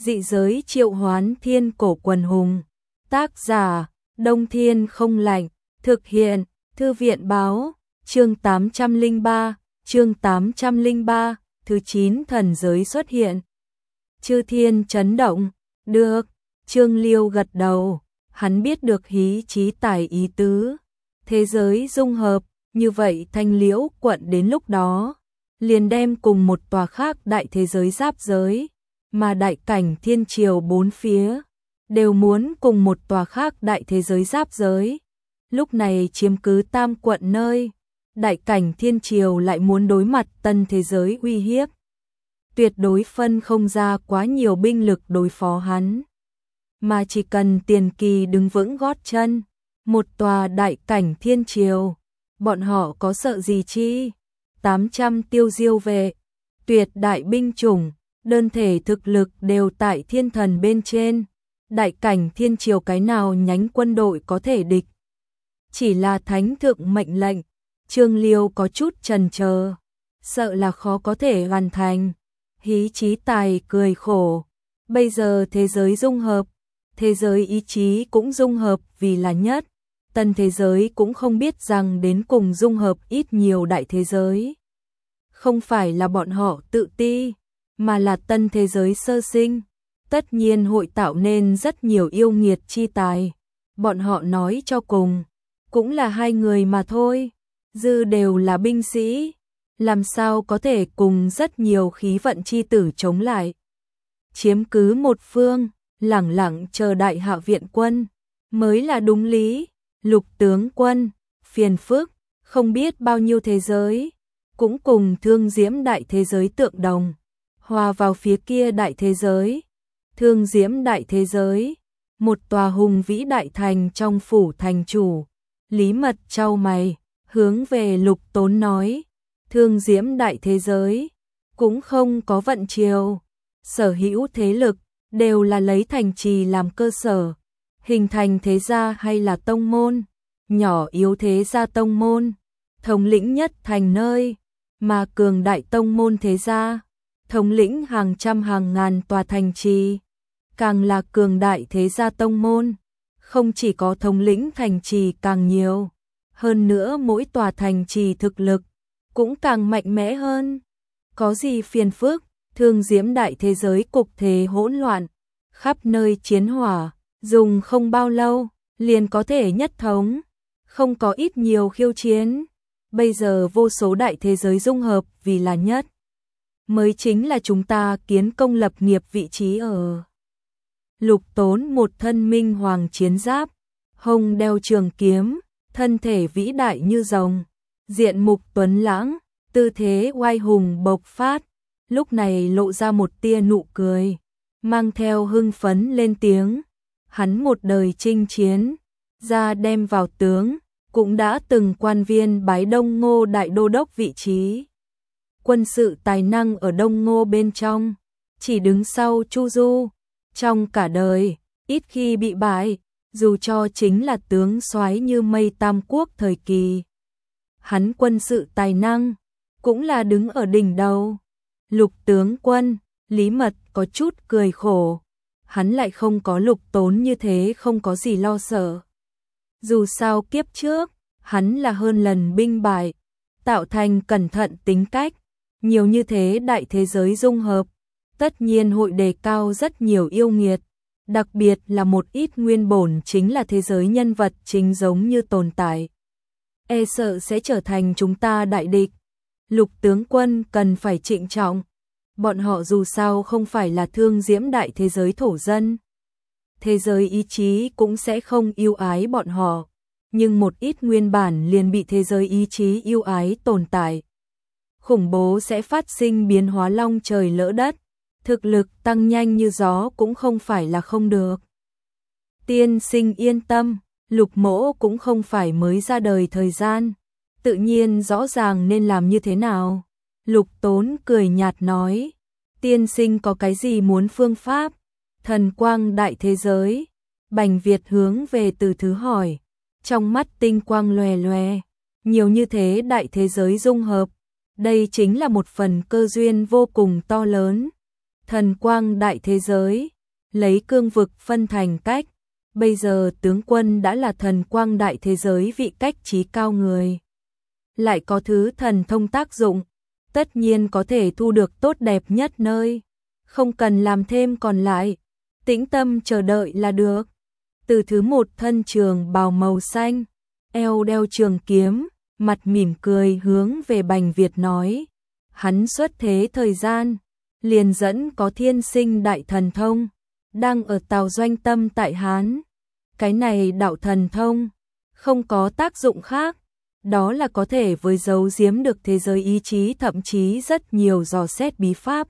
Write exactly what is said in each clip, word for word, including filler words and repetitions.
Dị giới triệu hoán thiên cổ quần hùng. Tác giả, Đông Thiên không lạnh. Thực hiện, Thư viện báo. Chương tám trăm lẻ ba, chương tám trăm lẻ ba, thứ chín thần giới xuất hiện. Chư thiên chấn động. Được, Trương Liêu gật đầu. Hắn biết được Hí Chí Tài ý tứ. Thế giới dung hợp, như vậy Thanh Liễu quận đến lúc đó liền đem cùng một tòa khác đại thế giới giáp giới, mà đại cảnh thiên triều bốn phía đều muốn cùng một tòa khác đại thế giới giáp giới. Lúc này chiếm cứ tam quận nơi, đại cảnh thiên triều lại muốn đối mặt tân thế giới uy hiếp. Tuyệt đối phân không ra quá nhiều binh lực đối phó hắn, mà chỉ cần Tiền Kỳ đứng vững gót chân, một tòa đại cảnh thiên triều, bọn họ có sợ gì chi? tám trăm tiêu diêu vệ, tuyệt đại binh chủng, đơn thể thực lực đều tại thiên thần bên trên, đại cảnh thiên triều cái nào nhánh quân đội có thể địch? Chỉ là thánh thượng mệnh lệnh, Trương Liêu có chút chần chờ, sợ là khó có thể hoàn thành. Hí Chí Tài cười khổ, bây giờ thế giới dung hợp, thế giới ý chí cũng dung hợp vì là nhất, tân thế giới cũng không biết rằng đến cùng dung hợp ít nhiều đại thế giới. Không phải là bọn họ tự ti, mà là tân thế giới sơ sinh, tất nhiên hội tạo nên rất nhiều yêu nghiệt chi tài. Bọn họ nói cho cùng, cũng là hai người mà thôi, dư đều là binh sĩ, làm sao có thể cùng rất nhiều khí vận chi tử chống lại. Chiếm cứ một phương, lẳng lặng chờ đại hạ viện quân, mới là đúng lý. Lục tướng quân, phiền phức, không biết bao nhiêu thế giới, cũng cùng Thương Diễm đại thế giới tượng đồng, hòa vào phía kia đại thế giới. Thương Diễm đại thế giới, một tòa hùng vĩ đại thành trong phủ thành chủ. Lý Mật chau mày, hướng về Lục Tốn nói, Thương Diễm đại thế giới, cũng không có vận triều, sở hữu thế lực, đều là lấy thành trì làm cơ sở, hình thành thế gia hay là tông môn, nhỏ yếu thế gia tông môn, thống lĩnh nhất thành nơi, mà cường đại tông môn thế gia, thống lĩnh hàng trăm hàng ngàn tòa thành trì, càng là cường đại thế gia tông môn, không chỉ có thống lĩnh thành trì càng nhiều, hơn nữa mỗi tòa thành trì thực lực cũng càng mạnh mẽ hơn. Có gì phiền phức, Thương Diễm đại thế giới cục thế hỗn loạn, khắp nơi chiến hỏa, dùng không bao lâu, liền có thể nhất thống, không có ít nhiều khiêu chiến. Bây giờ vô số đại thế giới dung hợp vì là nhất, mới chính là chúng ta kiến công lập nghiệp vị trí ở. Lục Tốn một thân minh hoàng chiến giáp, hông đeo trường kiếm, thân thể vĩ đại như rồng, diện mục tuấn lãng, tư thế oai hùng bộc phát, lúc này lộ ra một tia nụ cười, mang theo hưng phấn lên tiếng. Hắn một đời chinh chiến, ra đem vào tướng, cũng đã từng quan viên bái Đông Ngô đại đô đốc vị trí. Quân sự tài năng ở Đông Ngô bên trong, chỉ đứng sau Chu Du, trong cả đời, ít khi bị bại, dù cho chính là tướng soái như Mây Tam Quốc thời kỳ. Hắn quân sự tài năng, cũng là đứng ở đỉnh đầu. Lục tướng quân, Lý Mật có chút cười khổ. Hắn lại không có Lục Tốn như thế không có gì lo sợ. Dù sao kiếp trước, hắn là hơn lần binh bại, tạo thành cẩn thận tính cách, nhiều như thế đại thế giới dung hợp, tất nhiên hội đề cao rất nhiều yêu nghiệt, đặc biệt là một ít nguyên bổn chính là thế giới nhân vật chính giống như tồn tại. E sợ sẽ trở thành chúng ta đại địch. Lục tướng quân cần phải trịnh trọng. Bọn họ dù sao không phải là Thương Diễm đại thế giới thổ dân. Thế giới ý chí cũng sẽ không yêu ái bọn họ. Nhưng một ít nguyên bản liền bị thế giới ý chí yêu ái tồn tại. Khủng bố sẽ phát sinh biến hóa long trời lỡ đất. Thực lực tăng nhanh như gió cũng không phải là không được. Tiên sinh yên tâm, Lục mỗ cũng không phải mới ra đời thời gian. Tự nhiên rõ ràng nên làm như thế nào. Lục Tốn cười nhạt nói, tiên sinh có cái gì muốn phương pháp? Thần quang đại thế giới. Bành Việt hướng về Từ Thứ hỏi, trong mắt tinh quang lòe lòe, nhiều như thế đại thế giới dung hợp, đây chính là một phần cơ duyên vô cùng to lớn. Thần quang đại thế giới, lấy cương vực phân thành cách, bây giờ tướng quân đã là thần quang đại thế giới vị cách trí cao người. Lại có thứ thần thông tác dụng, tất nhiên có thể thu được tốt đẹp nhất nơi, không cần làm thêm còn lại, tĩnh tâm chờ đợi là được. Từ thứ một thân trường bào màu xanh, eo đeo trường kiếm, mặt mỉm cười hướng về Bành Việt nói, hắn xuất thế thời gian, liền dẫn có thiên sinh đại thần thông, đang ở tào doanh tâm tại Hán. Cái này đạo thần thông, không có tác dụng khác, đó là có thể với giấu giếm được thế giới ý chí, thậm chí rất nhiều dò xét bí pháp.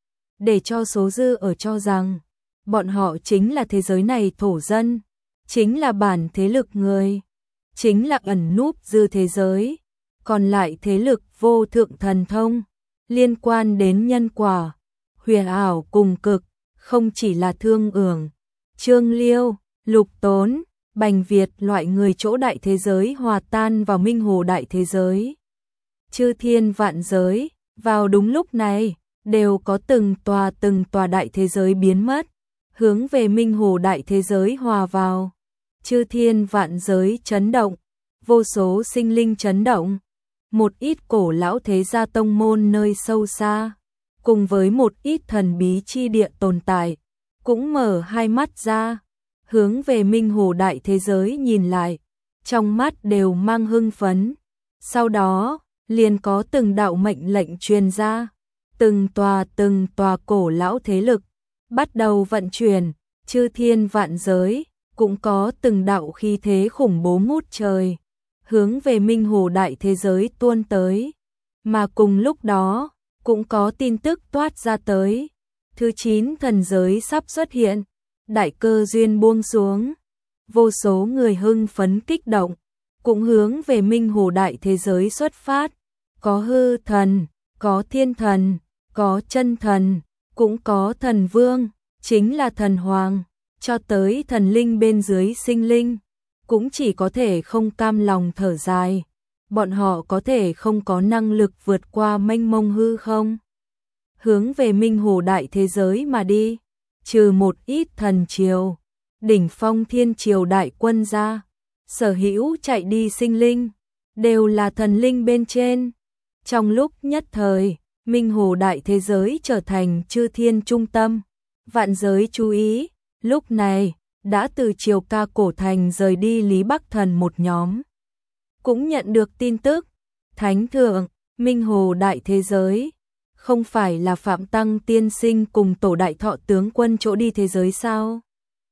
Để cho số dư ở cho rằng, bọn họ chính là thế giới này thổ dân, chính là bản thế lực người, chính là ẩn núp dư thế giới, còn lại thế lực vô thượng thần thông, liên quan đến nhân quả, huyền ảo cùng cực, không chỉ là Thương Ưởng, Trương Liêu, Lục Tốn, Bành Việt loại người chỗ đại thế giới hòa tan vào minh hồ đại thế giới. Chư thiên vạn giới, vào đúng lúc này, đều có từng tòa từng tòa đại thế giới biến mất, hướng về minh hồ đại thế giới hòa vào. Chư thiên vạn giới chấn động, vô số sinh linh chấn động, một ít cổ lão thế gia tông môn nơi sâu xa, cùng với một ít thần bí chi địa tồn tại, cũng mở hai mắt ra, hướng về minh hồ đại thế giới nhìn lại, trong mắt đều mang hưng phấn. Sau đó, liền có từng đạo mệnh lệnh truyền ra, từng tòa từng tòa cổ lão thế lực bắt đầu vận chuyển, chư thiên vạn giới cũng có từng đạo khí thế khủng bố ngút trời, hướng về minh hồ đại thế giới tuôn tới. Mà cùng lúc đó, cũng có tin tức toát ra tới, thứ chín thần giới sắp xuất hiện, đại cơ duyên buông xuống, vô số người hưng phấn kích động, cũng hướng về minh hồ đại thế giới xuất phát, có hư thần, có thiên thần, có chân thần, cũng có thần vương, chính là thần hoàng, cho tới thần linh bên dưới sinh linh, cũng chỉ có thể không cam lòng thở dài, bọn họ có thể không có năng lực vượt qua mênh mông hư không, hướng về minh hồ đại thế giới mà đi, trừ một ít thần triều, đỉnh phong thiên triều đại quân ra, sở hữu chạy đi sinh linh, đều là thần linh bên trên. Trong lúc nhất thời, minh hồ đại thế giới trở thành chư thiên trung tâm, vạn giới chú ý. Lúc này, đã từ triều ca cổ thành rời đi Lý Bắc Thần một nhóm, cũng nhận được tin tức, Thánh Thượng, minh hồ đại thế giới, không phải là Phạm Tăng tiên sinh cùng tổ đại thọ tướng quân chỗ đi thế giới sao?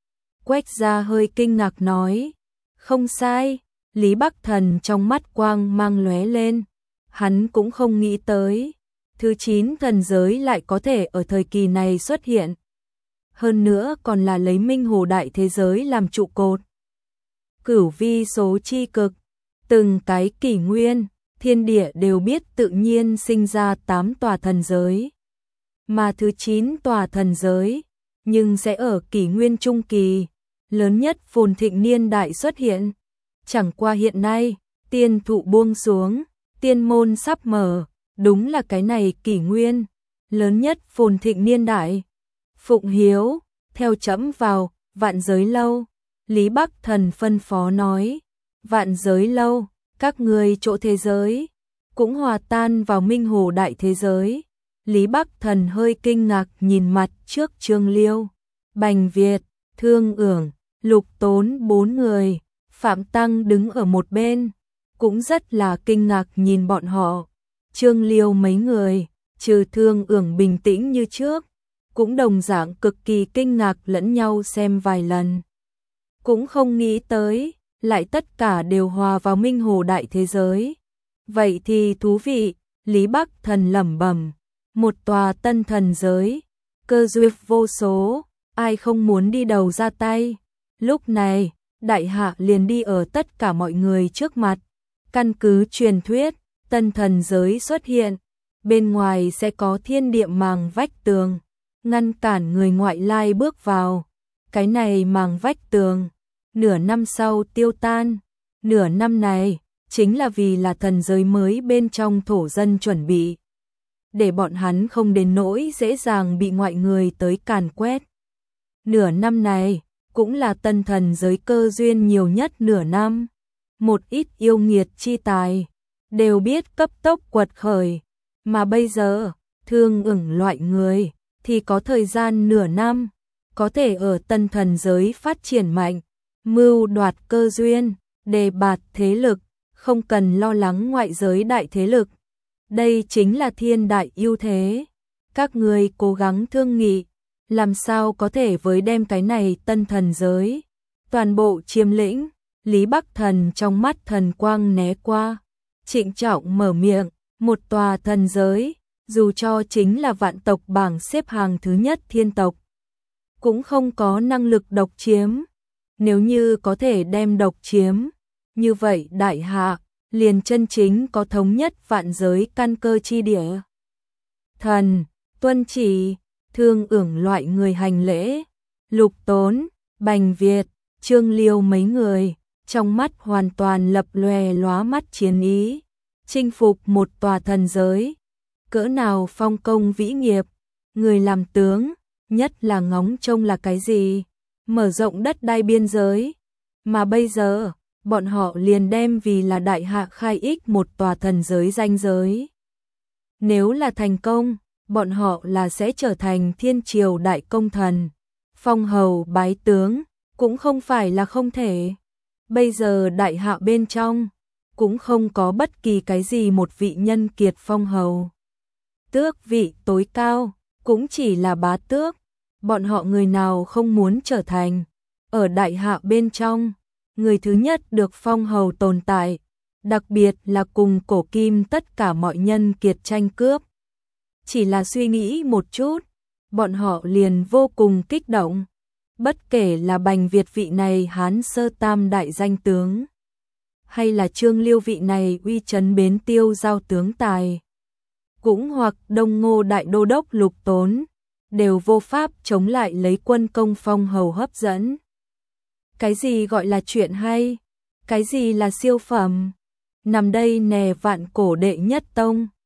Quách gia hơi kinh ngạc nói, không sai. Lý Bắc Thần trong mắt quang mang lóe lên, hắn cũng không nghĩ tới, thứ chín thần giới lại có thể ở thời kỳ này xuất hiện. Hơn nữa còn là lấy minh hồ đại thế giới làm trụ cột. Cửu vi số chi cực, từng cái kỷ nguyên, thiên địa đều biết tự nhiên sinh ra tám tòa thần giới. Mà thứ chín tòa thần giới, nhưng sẽ ở kỷ nguyên trung kỳ, lớn nhất phồn thịnh niên đại xuất hiện. Chẳng qua hiện nay, tiên thụ buông xuống, tiên môn sắp mở, đúng là cái này kỷ nguyên, lớn nhất phồn thịnh niên đại. Phụng Hiếu, theo chấm vào, vạn giới lâu, Lý Bắc Thần phân phó nói, vạn giới lâu, các người chỗ thế giới, cũng hòa tan vào minh hồ đại thế giới. Lý Bắc Thần hơi kinh ngạc nhìn mặt trước Trương Liêu, Bành Việt, Thương Ưởng, Lục Tốn bốn người, Phạm Tăng đứng ở một bên, cũng rất là kinh ngạc nhìn bọn họ. Trương Liêu mấy người, trừ Thương Ưởng bình tĩnh như trước, cũng đồng dạng cực kỳ kinh ngạc lẫn nhau xem vài lần. Cũng không nghĩ tới, lại tất cả đều hòa vào minh hồ đại thế giới. Vậy thì thú vị, Lý Bắc Thần lẩm bẩm, một tòa tân thần giới, cơ duyên vô số, ai không muốn đi đầu ra tay. Lúc này, đại hạ liền đi ở tất cả mọi người trước mặt. Căn cứ truyền thuyết, tân thần giới xuất hiện, bên ngoài sẽ có thiên địa màng vách tường, ngăn cản người ngoại lai bước vào. Cái này màng vách tường, nửa năm sau tiêu tan. Nửa năm này, chính là vì là thần giới mới bên trong thổ dân chuẩn bị. để bọn hắn không đến nỗi dễ dàng bị ngoại người tới càn quét. Nửa năm này, cũng là tân thần giới cơ duyên nhiều nhất nửa năm. Một ít yêu nghiệt chi tài, đều biết cấp tốc quật khởi, mà bây giờ, thương ửng loại người, thì có thời gian nửa năm, có thể ở tân thần giới phát triển mạnh, mưu đoạt cơ duyên, đề bạt thế lực, không cần lo lắng ngoại giới đại thế lực. Đây chính là thiên đại ưu thế. Các người cố gắng thương nghị, làm sao có thể với đem cái này tân thần giới, toàn bộ chiếm lĩnh. Lý Bắc Thần trong mắt thần quang né qua, trịnh trọng mở miệng, một tòa thần giới, dù cho chính là vạn tộc bảng xếp hàng thứ nhất thiên tộc, cũng không có năng lực độc chiếm. Nếu như có thể đem độc chiếm, như vậy đại hạ liền chân chính có thống nhất vạn giới căn cơ chi địa. Thần, tuân chỉ, thương ưởng loại người hành lễ, Lục Tốn, Bành Việt, Trương Liêu mấy người, trong mắt hoàn toàn lập lòe lóa mắt chiến ý, chinh phục một tòa thần giới, cỡ nào phong công vĩ nghiệp, người làm tướng, nhất là ngóng trông là cái gì, mở rộng đất đai biên giới, mà bây giờ, bọn họ liền đem vì là đại hạ khai ích một tòa thần giới ranh giới. Nếu là thành công, bọn họ là sẽ trở thành thiên triều đại công thần, phong hầu bái tướng, cũng không phải là không thể. Bây giờ đại hạ bên trong, cũng không có bất kỳ cái gì một vị nhân kiệt phong hầu. Tước vị tối cao, cũng chỉ là bá tước, bọn họ người nào không muốn trở thành. Ở đại hạ bên trong, người thứ nhất được phong hầu tồn tại, đặc biệt là cùng cổ kim tất cả mọi nhân kiệt tranh cướp. Chỉ là suy nghĩ một chút, bọn họ liền vô cùng kích động. Bất kể là Bành Việt vị này Hán sơ tam đại danh tướng, hay là Trương Liêu vị này uy chấn bến tiêu giao tướng tài, cũng hoặc Đông Ngô đại đô đốc Lục Tốn, đều vô pháp chống lại lấy quân công phong hầu hấp dẫn. Cái gì gọi là chuyện hay? Cái gì là siêu phẩm? Nằm đây nè vạn cổ đệ nhất tông.